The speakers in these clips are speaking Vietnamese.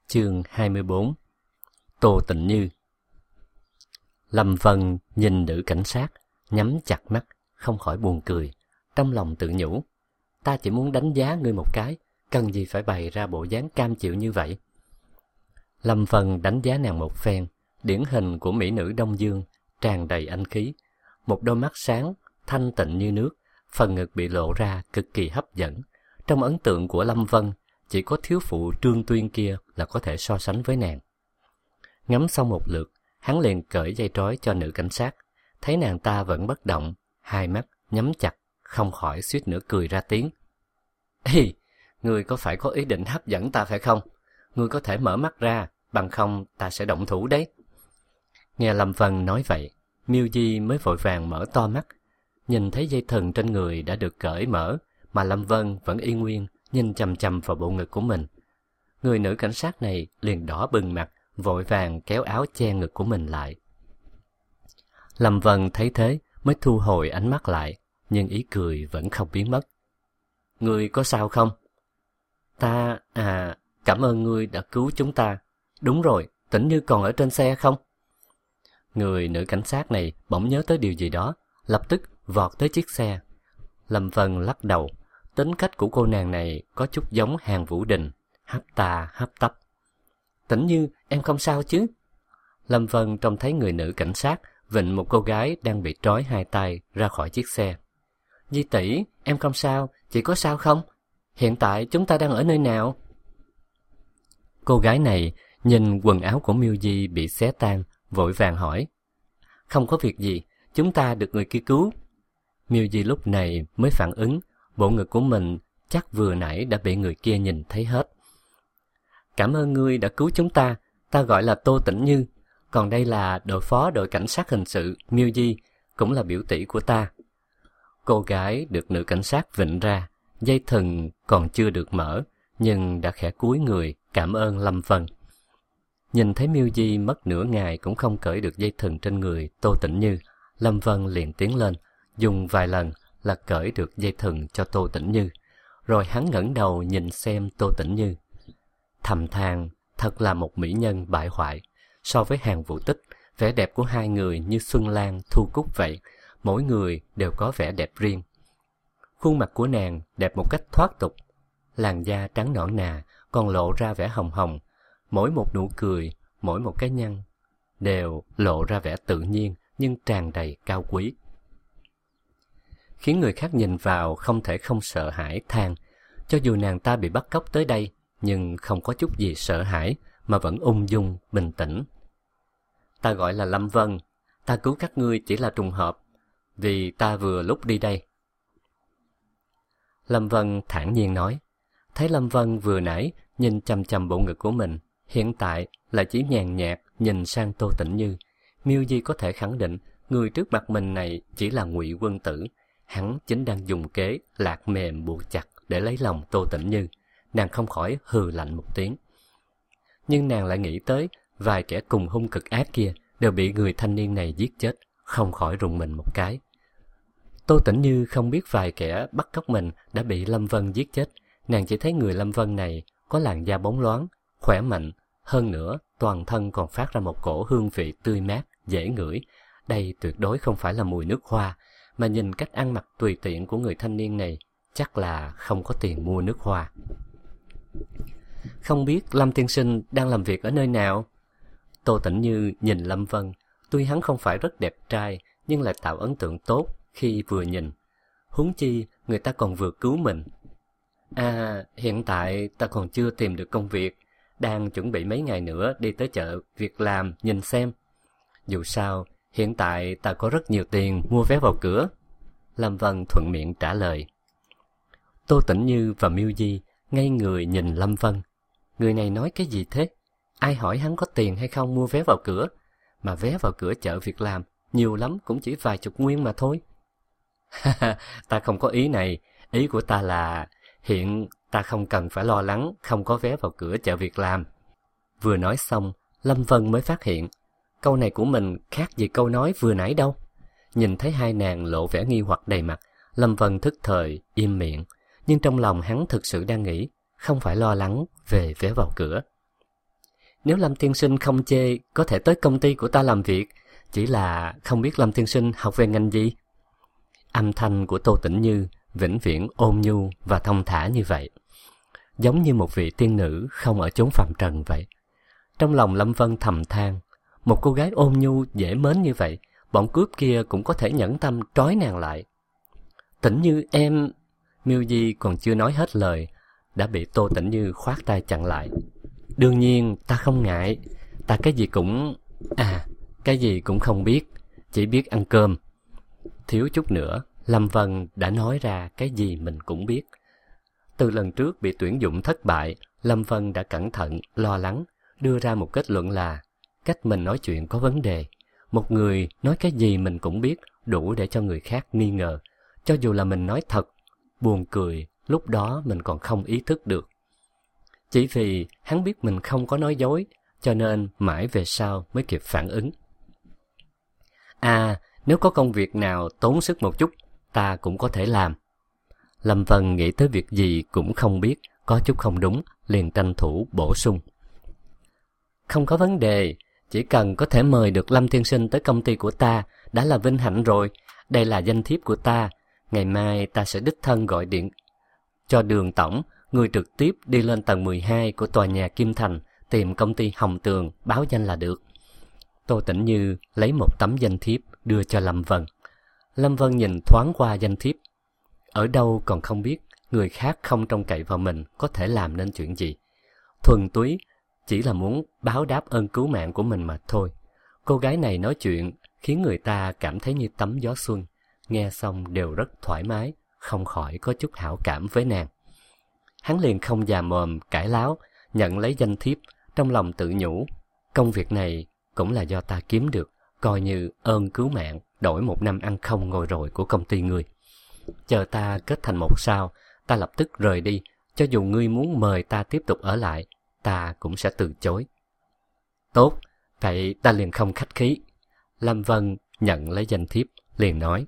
Chương 24. Tô Tịnh Như. Lâm Vân nhìn nữ cảnh sát, nhắm chặt mắt, không khỏi buồn cười, trong lòng tự nhủ, ta chỉ muốn đánh giá ngươi một cái, cần gì phải bày ra bộ dáng cam chịu như vậy. Lâm Vân đánh giá nàng một phen, điển hình của mỹ nữ Đông Dương, tràn đầy anh khí, một đôi mắt sáng, thanh tịnh như nước, phần ngực bị lộ ra cực kỳ hấp dẫn. Trong ấn tượng của Lâm Vân, chỉ có thiếu phụ Trương Tuyên kia là có thể so sánh với nàng. Ngắm xong một lượt, hắn liền cởi dây trói cho nữ cảnh sát, thấy nàng ta vẫn bất động, hai mắt nhắm chặt, không khỏi suýt nữa cười ra tiếng. Ê, ngươi có phải có ý định hấp dẫn ta phải không? Ngươi có thể mở mắt ra, bằng không ta sẽ động thủ đấy. Nghe Lâm Vân nói vậy, Miêu Di mới vội vàng mở to mắt, nhìn thấy dây thừng trên người đã được cởi mở, mà Lâm Vân vẫn y nguyên nhìn chằm chằm vào bộ ngực của mình. Người nữ cảnh sát này liền đỏ bừng mặt, vội vàng kéo áo che ngực của mình lại. Lâm Vân thấy thế mới thu hồi ánh mắt lại, nhưng ý cười vẫn không biến mất. Ngươi có sao không? Cảm ơn ngươi đã cứu chúng ta. Đúng rồi, Tĩnh Như còn ở trên xe không? Người nữ cảnh sát này bỗng nhớ tới điều gì đó, lập tức vọt tới chiếc xe. Lâm Vân lắc đầu, tính cách của cô nàng này có chút giống Hàn Vũ Đình, hấp tà hấp tấp. Tĩnh Như, em không sao chứ? Lâm Vân trông thấy người nữ cảnh sát vịnh một cô gái đang bị trói hai tay ra khỏi chiếc xe. Di tỷ, em không sao, chị có sao không? Hiện tại chúng ta đang ở nơi nào? Cô gái này nhìn quần áo của Miêu Di bị xé tan, vội vàng hỏi. Không có việc gì, chúng ta được người kia cứu. Miêu Di lúc này mới phản ứng, bộ ngực của mình chắc vừa nãy đã bị người kia nhìn thấy hết. Cảm ơn ngươi đã cứu chúng ta, ta gọi là Tô Tĩnh Như, còn đây là đội phó đội cảnh sát hình sự Miêu Di, cũng là biểu tỷ của ta. Cô gái được nữ cảnh sát vịnh ra, dây thừng còn chưa được mở, nhưng đã khẽ cúi người cảm ơn Lâm Vân. Nhìn thấy Miêu Di mất nửa ngày cũng không cởi được dây thừng trên người Tô Tĩnh Như, Lâm Vân liền tiến lên, dùng vài lần là cởi được dây thừng cho Tô Tĩnh Như, rồi hắn ngẩng đầu nhìn xem Tô Tĩnh Như. Thầm than, thật là một mỹ nhân bại hoại. So với Hàn Vũ Tích, vẻ đẹp của hai người như Xuân Lan, Thu Cúc vậy, mỗi người đều có vẻ đẹp riêng. Khuôn mặt của nàng đẹp một cách thoát tục, làn da trắng nõn nà, còn lộ ra vẻ hồng hồng, mỗi một nụ cười, mỗi một cái nhăn, đều lộ ra vẻ tự nhiên nhưng tràn đầy cao quý. Khiến người khác nhìn vào không thể không sợ hãi than, cho dù nàng ta bị bắt cóc tới đây, nhưng không có chút gì sợ hãi, mà vẫn ung dung, bình tĩnh. Ta gọi là Lâm Vân, ta cứu các ngươi chỉ là trùng hợp, vì ta vừa lúc đi đây. Lâm Vân thản nhiên nói, thấy Lâm Vân vừa nãy nhìn chằm chằm bộ ngực của mình, hiện tại là chỉ nhàn nhạt nhìn sang Tô Tĩnh Như. Miêu Di có thể khẳng định, người trước mặt mình này chỉ là Ngụy Quân Tử, hắn chính đang dùng kế lạc mềm buộc chặt để lấy lòng Tô Tĩnh Như. Nàng không khỏi hừ lạnh một tiếng. Nhưng nàng lại nghĩ tới vài kẻ cùng hung cực ác kia đều bị người thanh niên này giết chết, không khỏi rùng mình một cái. Tô Tĩnh Như không biết vài kẻ bắt cóc mình đã bị Lâm Vân giết chết, nàng chỉ thấy người Lâm Vân này có làn da bóng loáng, khỏe mạnh, hơn nữa toàn thân còn phát ra một cổ hương vị tươi mát, dễ ngửi. Đây tuyệt đối không phải là mùi nước hoa, mà nhìn cách ăn mặc tùy tiện của người thanh niên này, chắc là không có tiền mua nước hoa. Không biết Lâm tiên sinh đang làm việc ở nơi nào? Tô Tĩnh Như nhìn Lâm Vân, tuy hắn không phải rất đẹp trai, nhưng lại tạo ấn tượng tốt khi vừa nhìn. Huống chi, người ta còn vừa cứu mình. Hiện tại ta còn chưa tìm được công việc, đang chuẩn bị mấy ngày nữa đi tới chợ việc làm nhìn xem. Dù sao, hiện tại ta có rất nhiều tiền mua vé vào cửa. Lâm Vân thuận miệng trả lời. Tô Tĩnh Như và Miêu Di ngây người nhìn Lâm Vân. Người này nói cái gì thế? Ai hỏi hắn có tiền hay không mua vé vào cửa? Mà vé vào cửa chợ việc làm, nhiều lắm cũng chỉ vài chục nguyên mà thôi. Ta không có ý này, ý của ta là hiện ta không cần phải lo lắng không có vé vào cửa chợ việc làm. Vừa nói xong, Lâm Vân mới phát hiện, câu này của mình khác gì câu nói vừa nãy đâu. Nhìn thấy hai nàng lộ vẻ nghi hoặc đầy mặt, Lâm Vân thức thời im miệng, nhưng trong lòng hắn thực sự đang nghĩ, không phải lo lắng về vé vào cửa. nếu Lâm tiên sinh không chê, có thể tới công ty của ta làm việc, chỉ là không biết Lâm tiên sinh học về ngành gì. Âm thanh của Tô Tĩnh Như vĩnh viễn ôn nhu và thông thả như vậy, giống như một vị tiên nữ không ở chốn phàm trần vậy. Trong lòng Lâm Vân thầm than, một cô gái ôn nhu dễ mến như vậy, bọn cướp kia cũng có thể nhẫn tâm trói nàng lại. Tĩnh Như em... Miêu Di còn chưa nói hết lời, đã bị Tô Tĩnh Như khoát tay chặn lại. Đương nhiên ta không ngại, ta cái gì cũng... cái gì cũng không biết, chỉ biết ăn cơm. Thiếu chút nữa, Lâm Vân đã nói ra cái gì mình cũng biết. Từ lần trước bị tuyển dụng thất bại, Lâm Vân đã cẩn thận, lo lắng, đưa ra một kết luận là cách mình nói chuyện có vấn đề. Một người nói cái gì mình cũng biết, đủ để cho người khác nghi ngờ. Cho dù là mình nói thật, buồn cười, lúc đó mình còn không ý thức được. Chỉ vì hắn biết mình không có nói dối, cho nên mãi về sau mới kịp phản ứng. Nếu có công việc nào tốn sức một chút, ta cũng có thể làm. Lâm Vân nghĩ tới việc gì cũng không biết, có chút không đúng, liền tranh thủ bổ sung. Không có vấn đề, chỉ cần có thể mời được Lâm tiên sinh tới công ty của ta, đã là vinh hạnh rồi. Đây là danh thiếp của ta, ngày mai ta sẽ đích thân gọi điện cho Đường tổng, người trực tiếp đi lên tầng 12 của tòa nhà Kim Thành, tìm công ty Hồng Tường, báo danh là được. Tô Tĩnh Như lấy một tấm danh thiếp đưa cho Lâm Vân. Lâm Vân nhìn thoáng qua danh thiếp. Ở đâu còn không biết, người khác không trông cậy vào mình có thể làm nên chuyện gì. Thuần túy chỉ là muốn báo đáp ơn cứu mạng của mình mà thôi. Cô gái này nói chuyện khiến người ta cảm thấy như tắm gió xuân, nghe xong đều rất thoải mái, không khỏi có chút hảo cảm với nàng. Hắn liền không già mồm cãi láo, nhận lấy danh thiếp, trong lòng tự nhủ, công việc này cũng là do ta kiếm được, coi như ơn cứu mạng đổi 1 năm ăn không ngồi rồi của công ty ngươi. Chờ ta kết thành một sao, ta lập tức rời đi, cho dù ngươi muốn mời ta tiếp tục ở lại, ta cũng sẽ từ chối. Tốt, vậy ta liền không khách khí. Lâm Vân nhận lấy danh thiếp, liền nói.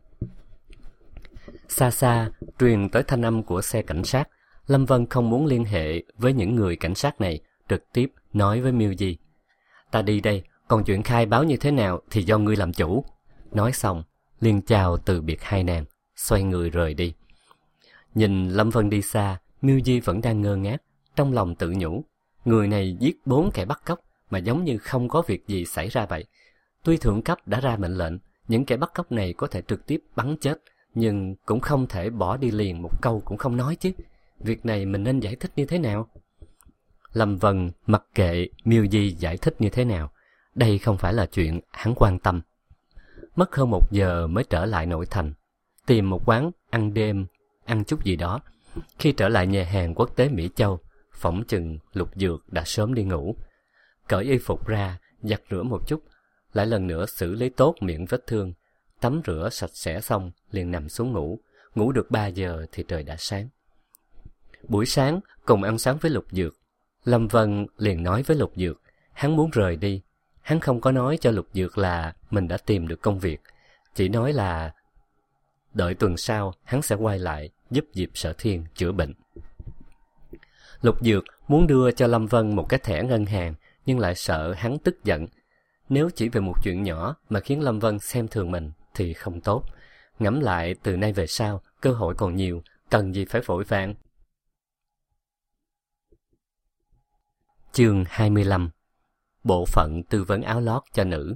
Xa xa, truyền tới thanh âm của xe cảnh sát. Lâm Vân không muốn liên hệ với những người cảnh sát này, trực tiếp nói với Miêu Di. Ta đi đây, còn chuyện khai báo như thế nào thì do ngươi làm chủ. Nói xong, liền chào từ biệt hai nàng, xoay người rời đi. Nhìn Lâm Vân đi xa, Miêu Di vẫn đang ngơ ngác, trong lòng tự nhủ. Người này giết 4 kẻ bắt cóc mà giống như không có việc gì xảy ra vậy. Tuy thượng cấp đã ra mệnh lệnh, những kẻ bắt cóc này có thể trực tiếp bắn chết, nhưng cũng không thể bỏ đi liền một câu cũng không nói chứ. Việc này mình nên giải thích như thế nào? Lâm Vân mặc kệ Miêu Di giải thích như thế nào, đây không phải là chuyện hắn quan tâm. Mất hơn 1 giờ mới trở lại nội thành, tìm một quán ăn đêm, ăn chút gì đó. Khi trở lại nhà hàng quốc tế Mỹ Châu, phỏng chừng Lục Dược đã sớm đi ngủ. Cởi y phục ra, giặt rửa một chút, lại lần nữa xử lý tốt miệng vết thương, tắm rửa sạch sẽ xong liền nằm xuống ngủ. Ngủ được 3 giờ thì trời đã sáng. Buổi sáng cùng ăn sáng với Lục Dược, Lâm Vân liền nói với Lục Dược hắn muốn rời đi. Hắn không có nói cho Lục Dược là mình đã tìm được công việc, chỉ nói là đợi tuần sau hắn sẽ quay lại giúp Diệp Sở Thiên chữa bệnh. Lục Dược muốn đưa cho Lâm Vân một cái thẻ ngân hàng, nhưng lại sợ hắn tức giận. Nếu chỉ về một chuyện nhỏ mà khiến Lâm Vân xem thường mình thì không tốt. Ngẫm lại từ nay về sau, cơ hội còn nhiều, cần gì phải vội vàng. Chương 25. Bộ phận tư vấn áo lót cho nữ.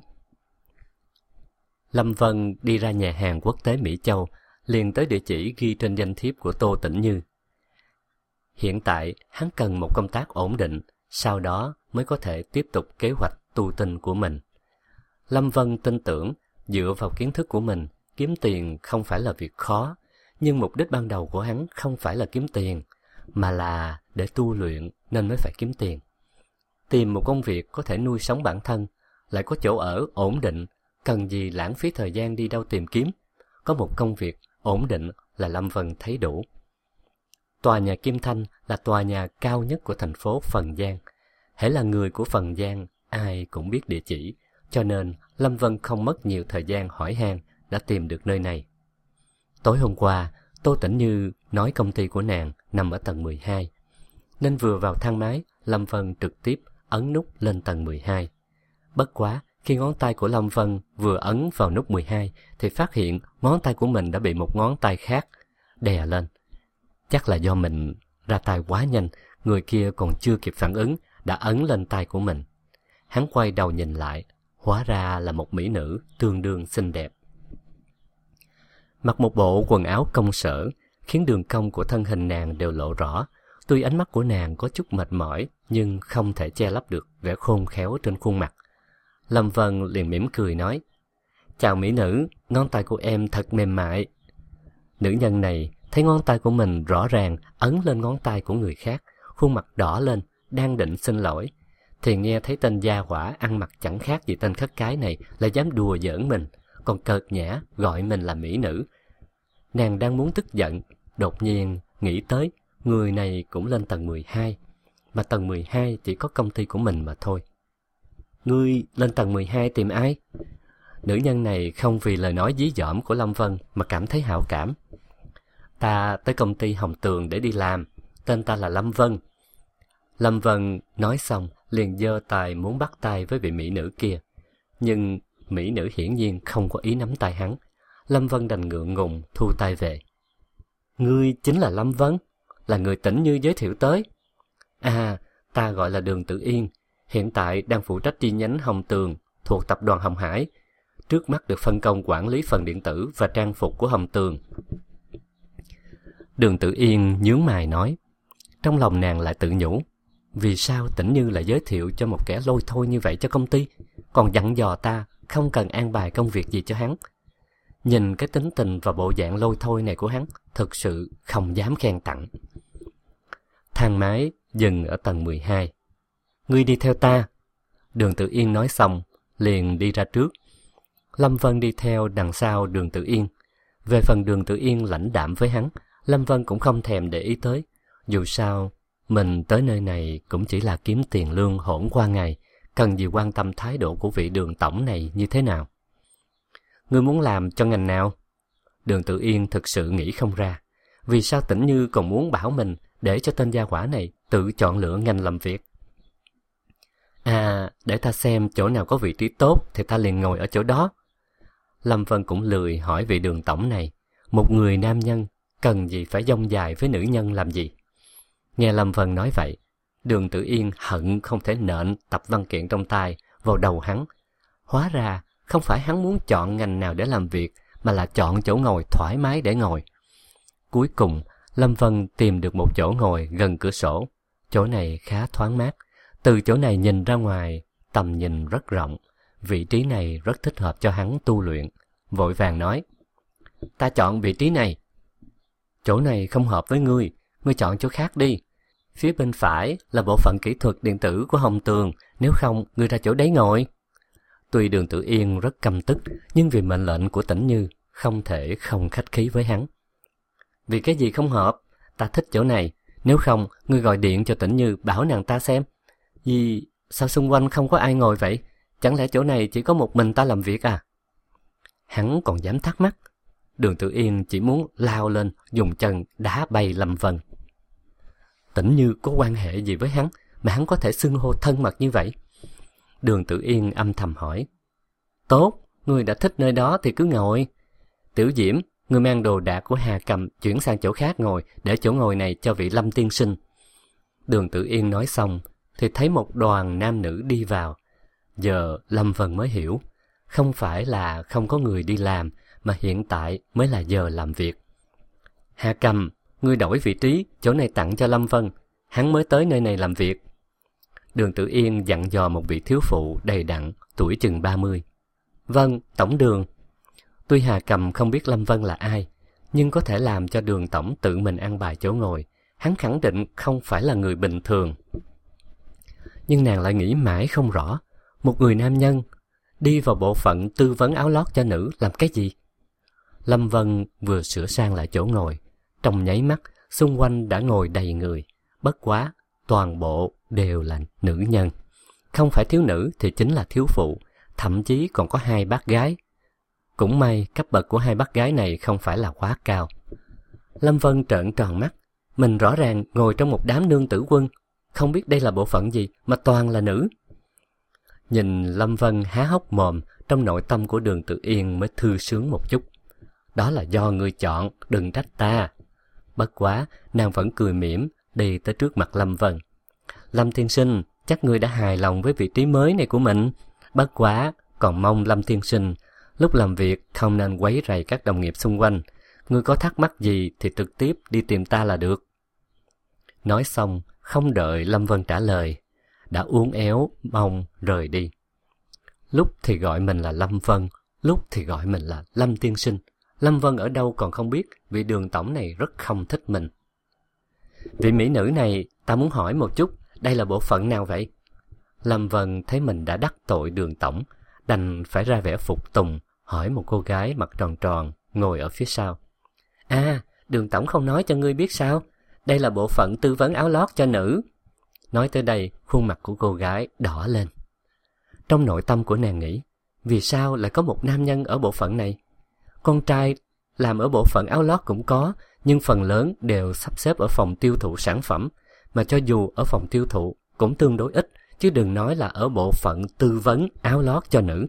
Lâm Vân đi ra nhà hàng quốc tế Mỹ Châu, liền tới địa chỉ ghi trên danh thiếp của Tô Tĩnh Như. Hiện tại, hắn cần một công tác ổn định, sau đó mới có thể tiếp tục kế hoạch tu tinh của mình. Lâm Vân tin tưởng, dựa vào kiến thức của mình, kiếm tiền không phải là việc khó, nhưng mục đích ban đầu của hắn không phải là kiếm tiền, mà là để tu luyện nên mới phải kiếm tiền. Tìm một công việc có thể nuôi sống bản thân, lại có chỗ ở ổn định, cần gì lãng phí thời gian đi đâu tìm kiếm. Có một công việc ổn định là Lâm Vân thấy đủ. Tòa nhà Kim Thanh là tòa nhà cao nhất của thành phố Phần Giang. Hễ là người của Phần Giang, ai cũng biết địa chỉ, cho nên Lâm Vân không mất nhiều thời gian hỏi han đã tìm được nơi này. Tối hôm qua, Tô Tĩnh Như nói công ty của nàng nằm ở tầng 12, nên vừa vào thang máy, Lâm Vân trực tiếp ấn nút lên tầng 12. Bất quá, khi ngón tay của Lâm Vân vừa ấn vào nút 12 thì phát hiện ngón tay của mình đã bị một ngón tay khác đè lên. Chắc là do mình ra tay quá nhanh, người kia còn chưa kịp phản ứng đã ấn lên tay của mình. Hắn quay đầu nhìn lại, hóa ra là một mỹ nữ tương đương xinh đẹp. Mặc một bộ quần áo công sở, khiến đường cong của thân hình nàng đều lộ rõ. Tuy ánh mắt của nàng có chút mệt mỏi, nhưng không thể che lấp được vẻ khôn khéo trên khuôn mặt. Lâm Vân liền mỉm cười nói, chào mỹ nữ, ngón tay của em thật mềm mại. Nữ nhân này thấy ngón tay của mình rõ ràng ấn lên ngón tay của người khác, khuôn mặt đỏ lên, đang định xin lỗi, thì nghe thấy tên gia hỏa ăn mặc chẳng khác gì tên khất cái này lại dám đùa giỡn mình, còn cợt nhã gọi mình là mỹ nữ. Nàng đang muốn tức giận, đột nhiên nghĩ tới người này cũng lên tầng 12, mà tầng 12 chỉ có công ty của mình mà thôi. Ngươi lên tầng 12 tìm ai? Nữ nhân này không vì lời nói dí dỏm của Lâm Vân mà cảm thấy hảo cảm. Ta tới công ty Hồng Tường để đi làm, tên ta là Lâm Vân. Lâm Vân nói xong liền giơ tay muốn bắt tay với vị mỹ nữ kia, nhưng mỹ nữ hiển nhiên không có ý nắm tay hắn. Lâm Vân đành ngượng ngùng thu tay về. Ngươi chính là Lâm Vân, là người Tĩnh Như giới thiệu tới. À, ta gọi là Đường Tử Yên, hiện tại đang phụ trách chi nhánh Hồng Tường thuộc tập đoàn Hồng Hải, trước mắt được phân công quản lý phần điện tử và trang phục của Hồng Tường. Đường Tử Yên nhướng mày nói, trong lòng nàng lại tự nhủ, vì sao Tĩnh Như lại giới thiệu cho một kẻ lôi thôi như vậy cho công ty, còn dặn dò ta không cần an bài công việc gì cho hắn. Nhìn cái tính tình và bộ dạng lôi thôi này của hắn, thực sự không dám khen tặng. Thang máy dừng ở tầng 12. Ngươi đi theo ta. Đường Tử Yên nói xong, liền đi ra trước. Lâm Vân đi theo đằng sau Đường Tử Yên. Về phần Đường Tử Yên lãnh đạm với hắn, Lâm Vân cũng không thèm để ý tới. Dù sao, mình tới nơi này cũng chỉ là kiếm tiền lương hỗn qua ngày, cần gì quan tâm thái độ của vị Đường tổng này như thế nào. Ngươi muốn làm cho ngành nào? Đường Tử Yên thực sự nghĩ không ra. Vì sao Tĩnh Như còn muốn bảo mình để cho tên gia hỏa này tự chọn lựa ngành làm việc? À, để ta xem chỗ nào có vị trí tốt thì ta liền ngồi ở chỗ đó. Lâm Vân cũng lười hỏi vị Đường tổng này. Một người nam nhân cần gì phải dông dài với nữ nhân làm gì? Nghe Lâm Vân nói vậy, Đường Tử Yên hận không thể nện tập văn kiện trong tay vào đầu hắn. Hóa ra không phải hắn muốn chọn ngành nào để làm việc, mà là chọn chỗ ngồi thoải mái để ngồi. Cuối cùng, Lâm Vân tìm được một chỗ ngồi gần cửa sổ. Chỗ này khá thoáng mát. Từ chỗ này nhìn ra ngoài, tầm nhìn rất rộng. Vị trí này rất thích hợp cho hắn tu luyện. Vội vàng nói, ta chọn vị trí này. Chỗ này không hợp với ngươi, ngươi chọn chỗ khác đi. Phía bên phải là bộ phận kỹ thuật điện tử của Hồng Tường, nếu không, ngươi ra chỗ đấy ngồi. Tuy Đường Tử Yên rất căm tức, nhưng vì mệnh lệnh của Tĩnh Như, không thể không khách khí với hắn. Vì cái gì không hợp? Ta thích chỗ này, nếu không, ngươi gọi điện cho Tĩnh Như bảo nàng ta xem. Vì sao xung quanh không có ai ngồi vậy? Chẳng lẽ chỗ này chỉ có một mình ta làm việc à? Hắn còn dám thắc mắc. Đường Tử Yên chỉ muốn lao lên, dùng chân đá bay Lâm Vân. Tĩnh Như có quan hệ gì với hắn mà hắn có thể xưng hô thân mật như vậy? Đường Tử Yên âm thầm hỏi. Tốt, ngươi đã thích nơi đó thì cứ ngồi. Tiểu Diễm, ngươi mang đồ đạc của Hà Cầm chuyển sang chỗ khác ngồi, để chỗ ngồi này cho vị Lâm tiên sinh. Đường Tử Yên nói xong thì thấy một đoàn nam nữ đi vào. Giờ Lâm Vân mới hiểu, không phải là không có người đi làm, mà hiện tại mới là giờ làm việc. Hà Cầm, ngươi đổi vị trí, chỗ này tặng cho Lâm Vân, hắn mới tới nơi này làm việc. Đường Tử Yên dặn dò một vị thiếu phụ đầy đặn, tuổi chừng 30. Vâng, tổng đường. Tuy Hà Cầm không biết Lâm Vân là ai, nhưng có thể làm cho Đường tổng tự mình an bài chỗ ngồi. Hắn khẳng định không phải là người bình thường. Nhưng nàng lại nghĩ mãi không rõ, một người nam nhân đi vào bộ phận tư vấn áo lót cho nữ làm cái gì? Lâm Vân vừa sửa sang lại chỗ ngồi, trong nháy mắt xung quanh đã ngồi đầy người. Bất quá toàn bộ đều là nữ nhân, không phải thiếu nữ thì chính là thiếu phụ, thậm chí còn có 2 bác gái. Cũng may cấp bậc của 2 bác gái này không phải là quá cao. Lâm Vân trợn tròn mắt, mình rõ ràng ngồi trong một đám nương tử quân, không biết đây là bộ phận gì mà toàn là nữ. Nhìn Lâm Vân há hốc mồm, trong nội tâm của Đường Tử Yên mới thư sướng một chút. Đó là do ngươi chọn, đừng trách ta. Bất quá, nàng vẫn cười mỉm, đi tới trước mặt Lâm Vân. Lâm tiên sinh, chắc ngươi đã hài lòng với vị trí mới này của mình. Bất quá, còn mong Lâm tiên sinh, lúc làm việc không nên quấy rầy các đồng nghiệp xung quanh. Ngươi có thắc mắc gì thì trực tiếp đi tìm ta là được. Nói xong, không đợi Lâm Vân trả lời, đã uốn éo mông rời đi. Lúc thì gọi mình là Lâm Vân, lúc thì gọi mình là Lâm tiên sinh. Lâm Vân ở đâu còn không biết, vị Đường tổng này rất không thích mình. Vị mỹ nữ này, ta muốn hỏi một chút, đây là bộ phận nào vậy? Lâm Vân thấy mình đã đắc tội Đường tổng, đành phải ra vẻ phục tùng, hỏi một cô gái mặt tròn tròn, ngồi ở phía sau. À, Đường tổng không nói cho ngươi biết sao? Đây là bộ phận tư vấn áo lót cho nữ. Nói tới đây, khuôn mặt của cô gái đỏ lên. Trong nội tâm của nàng nghĩ, vì sao lại có một nam nhân ở bộ phận này? Con trai làm ở bộ phận áo lót cũng có, nhưng phần lớn đều sắp xếp ở phòng tiêu thụ sản phẩm, mà cho dù ở phòng tiêu thụ cũng tương đối ít, chứ đừng nói là ở bộ phận tư vấn áo lót cho nữ.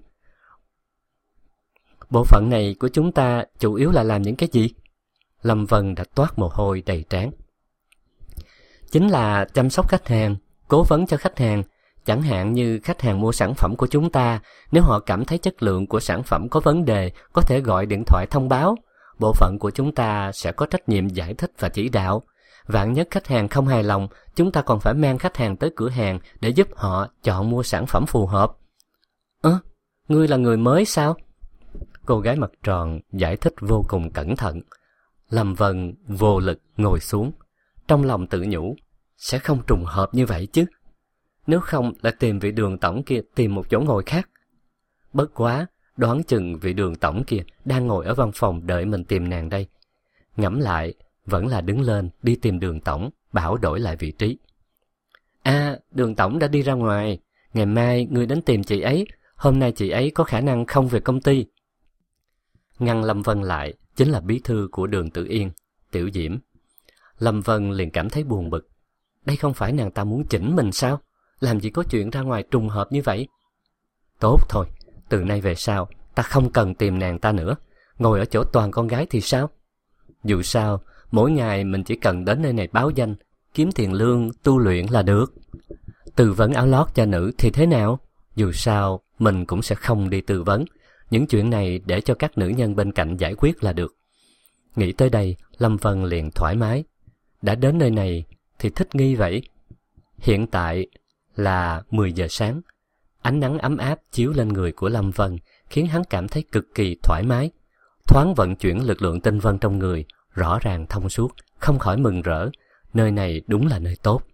Bộ phận này của chúng ta chủ yếu là làm những cái gì? Lâm Vân đã toát mồ hôi đầy trán. Chính là chăm sóc khách hàng, cố vấn cho khách hàng. Chẳng hạn như khách hàng mua sản phẩm của chúng ta, nếu họ cảm thấy chất lượng của sản phẩm có vấn đề, có thể gọi điện thoại thông báo. Bộ phận của chúng ta sẽ có trách nhiệm giải thích và chỉ đạo. Vạn nhất khách hàng không hài lòng, chúng ta còn phải mang khách hàng tới cửa hàng để giúp họ chọn mua sản phẩm phù hợp. Ngươi là người mới sao? Cô gái mặt tròn giải thích vô cùng cẩn thận. Lâm Vân vô lực ngồi xuống, trong lòng tự nhủ, sẽ không trùng hợp như vậy chứ. Nếu không lại tìm vị Đường tổng kia tìm một chỗ ngồi khác. Bất quá, đoán chừng vị Đường tổng kia đang ngồi ở văn phòng đợi mình tìm nàng đây. Ngẫm lại, vẫn là đứng lên đi tìm Đường tổng, bảo đổi lại vị trí. À, Đường tổng đã đi ra ngoài, ngày mai ngươi đến tìm chị ấy, hôm nay chị ấy có khả năng không về công ty. Ngăn Lâm Vân lại chính là bí thư của Đường Tử Yên, Tiểu Diễm. Lâm Vân liền cảm thấy buồn bực. Đây không phải nàng ta muốn chỉnh mình sao? Làm gì có chuyện ra ngoài trùng hợp như vậy? Tốt thôi, từ nay về sau, ta không cần tìm nàng ta nữa. Ngồi ở chỗ toàn con gái thì sao? Dù sao, mỗi ngày mình chỉ cần đến nơi này báo danh, kiếm tiền lương, tu luyện là được. Tư vấn áo lót cho nữ thì thế nào? Dù sao, mình cũng sẽ không đi tư vấn. Những chuyện này để cho các nữ nhân bên cạnh giải quyết là được. Nghĩ tới đây, Lâm Vân liền thoải mái. Đã đến nơi này thì thích nghi vậy. Hiện tại là 10 giờ sáng. Ánh nắng ấm áp chiếu lên người của Lâm Vân, khiến hắn cảm thấy cực kỳ thoải mái. Thoáng vận chuyển lực lượng tinh vân trong người, rõ ràng thông suốt, không khỏi mừng rỡ. Nơi này đúng là nơi tốt.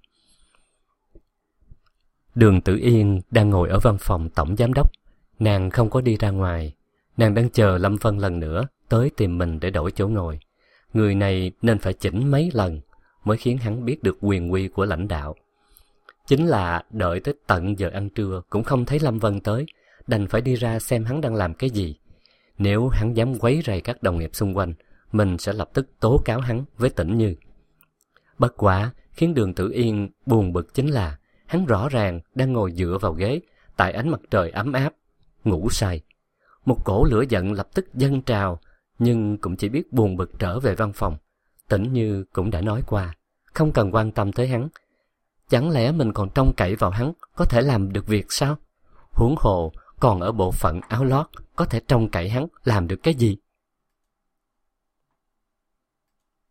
Đường Tử Yên đang ngồi ở văn phòng tổng giám đốc. Nàng không có đi ra ngoài. Nàng đang chờ Lâm Vân lần nữa tới tìm mình để đổi chỗ ngồi. Người này nên phải chỉnh mấy lần mới khiến hắn biết được quyền uy của lãnh đạo. Chính là đợi tới tận giờ ăn trưa cũng không thấy Lâm Vân tới, đành phải đi ra xem hắn đang làm cái gì. Nếu hắn dám quấy rầy các đồng nghiệp xung quanh, mình sẽ lập tức tố cáo hắn với Tĩnh Như. Bất quả, khiến Đường Tử Yên buồn bực chính là hắn rõ ràng đang ngồi dựa vào ghế tại ánh mặt trời ấm áp, ngủ say. Một cỗ lửa giận lập tức dâng trào, nhưng cũng chỉ biết buồn bực trở về văn phòng. Tĩnh Như cũng đã nói qua, không cần quan tâm tới hắn. Chẳng lẽ mình còn trông cậy vào hắn có thể làm được việc sao? Huống hồ còn ở bộ phận áo lót, có thể trông cậy hắn làm được cái gì?